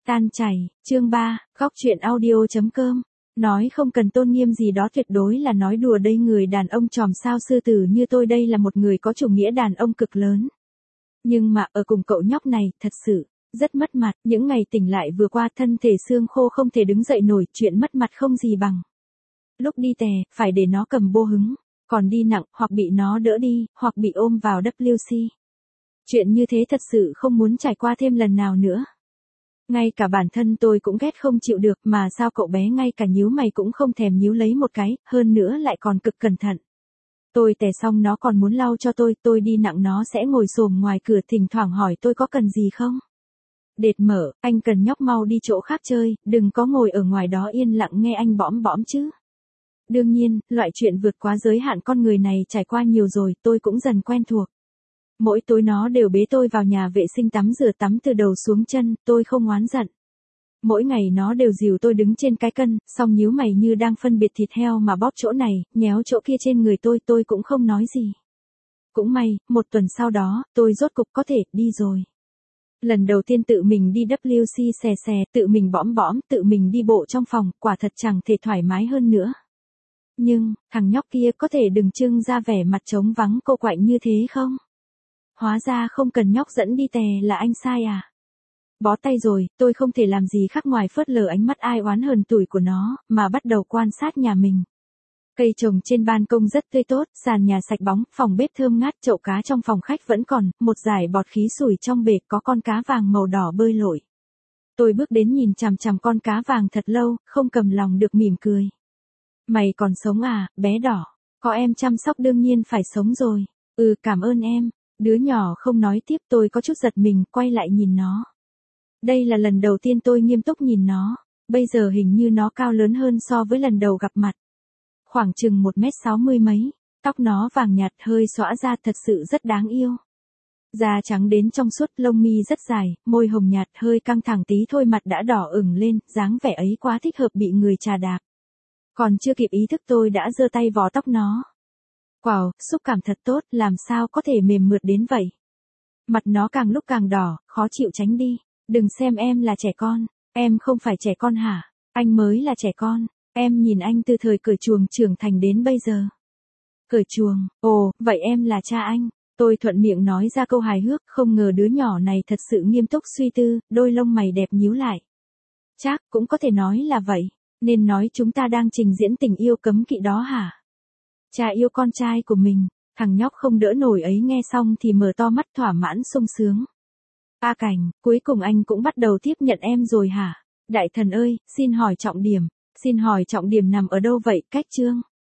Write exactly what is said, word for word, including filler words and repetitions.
Tan chảy, chương ba, góc truyện audio.com. Nói không cần tôn nghiêm gì đó tuyệt đối là nói đùa đây, người đàn ông tròm sao sư tử như tôi đây là một người có chủ nghĩa đàn ông cực lớn. Nhưng mà ở cùng cậu nhóc này, thật sự, rất mất mặt, những ngày tỉnh lại vừa qua thân thể xương khô không thể đứng dậy nổi, chuyện mất mặt không gì bằng. Lúc đi tè, phải để nó cầm bô hứng, còn đi nặng, hoặc bị nó đỡ đi, hoặc bị ôm vào vê kép xê. Chuyện như thế thật sự không muốn trải qua thêm lần nào nữa. Ngay cả bản thân tôi cũng ghét không chịu được, mà sao cậu bé ngay cả nhíu mày cũng không thèm nhíu lấy một cái, hơn nữa lại còn cực cẩn thận. Tôi tè xong nó còn muốn lau cho tôi, tôi đi nặng nó sẽ ngồi xổm ngoài cửa thỉnh thoảng hỏi tôi có cần gì không. Đệt mở, anh cần nhóc mau đi chỗ khác chơi, đừng có ngồi ở ngoài đó yên lặng nghe anh bõm bõm chứ. Đương nhiên, loại chuyện vượt quá giới hạn con người này trải qua nhiều rồi, tôi cũng dần quen thuộc. Mỗi tối nó đều bế tôi vào nhà vệ sinh tắm rửa tắm từ đầu xuống chân, tôi không oán giận. Mỗi ngày nó đều dìu tôi đứng trên cái cân, xong nhíu mày như đang phân biệt thịt heo mà bóp chỗ này, nhéo chỗ kia trên người tôi, tôi cũng không nói gì. Cũng may, một tuần sau đó, tôi rốt cục có thể đi rồi. Lần đầu tiên tự mình đi vê kép xê xè xè, tự mình bõm bõm, tự mình đi bộ trong phòng, quả thật chẳng thể thoải mái hơn nữa. Nhưng, thằng nhóc kia có thể đừng trưng ra vẻ mặt trống vắng cô quạnh như thế không? Hóa ra không cần nhóc dẫn đi tè là anh sai à? Bó tay rồi, tôi không thể làm gì khác ngoài phớt lờ ánh mắt ai oán hờn tủi của nó, mà bắt đầu quan sát nhà mình. Cây trồng trên ban công rất tươi tốt, sàn nhà sạch bóng, phòng bếp thơm ngát, chậu cá trong phòng khách vẫn còn, một dải bọt khí sủi trong bể, có con cá vàng màu đỏ bơi lội. Tôi bước đến nhìn chằm chằm con cá vàng thật lâu, không cầm lòng được mỉm cười. Mày còn sống à, bé đỏ? Có em chăm sóc đương nhiên phải sống rồi. Ừ, cảm ơn em. Đứa nhỏ không nói tiếp, tôi có chút giật mình, quay lại nhìn nó. Đây là lần đầu tiên tôi nghiêm túc nhìn nó, bây giờ hình như nó cao lớn hơn so với lần đầu gặp mặt. Khoảng chừng một mét sáu mươi mấy, tóc nó vàng nhạt hơi xõa ra thật sự rất đáng yêu. Da trắng đến trong suốt, lông mi rất dài, môi hồng nhạt hơi căng thẳng tí thôi mặt đã đỏ ửng lên, dáng vẻ ấy quá thích hợp bị người chà đạp. Còn chưa kịp ý thức tôi đã giơ tay vò tóc nó. Wow, xúc cảm thật tốt, làm sao có thể mềm mượt đến vậy. Mặt nó càng lúc càng đỏ, khó chịu tránh đi. Đừng xem em là trẻ con, em không phải trẻ con hả? Anh mới là trẻ con, em nhìn anh từ thời cởi chuồng trưởng thành đến bây giờ. Cởi chuồng, ồ, vậy em là cha anh. Tôi thuận miệng nói ra câu hài hước, không ngờ đứa nhỏ này thật sự nghiêm túc suy tư, đôi lông mày đẹp nhíu lại. Chắc, cũng có thể nói là vậy, nên nói chúng ta đang trình diễn tình yêu cấm kỵ đó hả? Cha yêu con trai của mình, thằng nhóc không đỡ nổi ấy nghe xong thì mở to mắt thỏa mãn sung sướng. A Cảnh, cuối cùng anh cũng bắt đầu tiếp nhận em rồi hả? Đại thần ơi, xin hỏi trọng điểm, xin hỏi trọng điểm nằm ở đâu vậy, cách chương?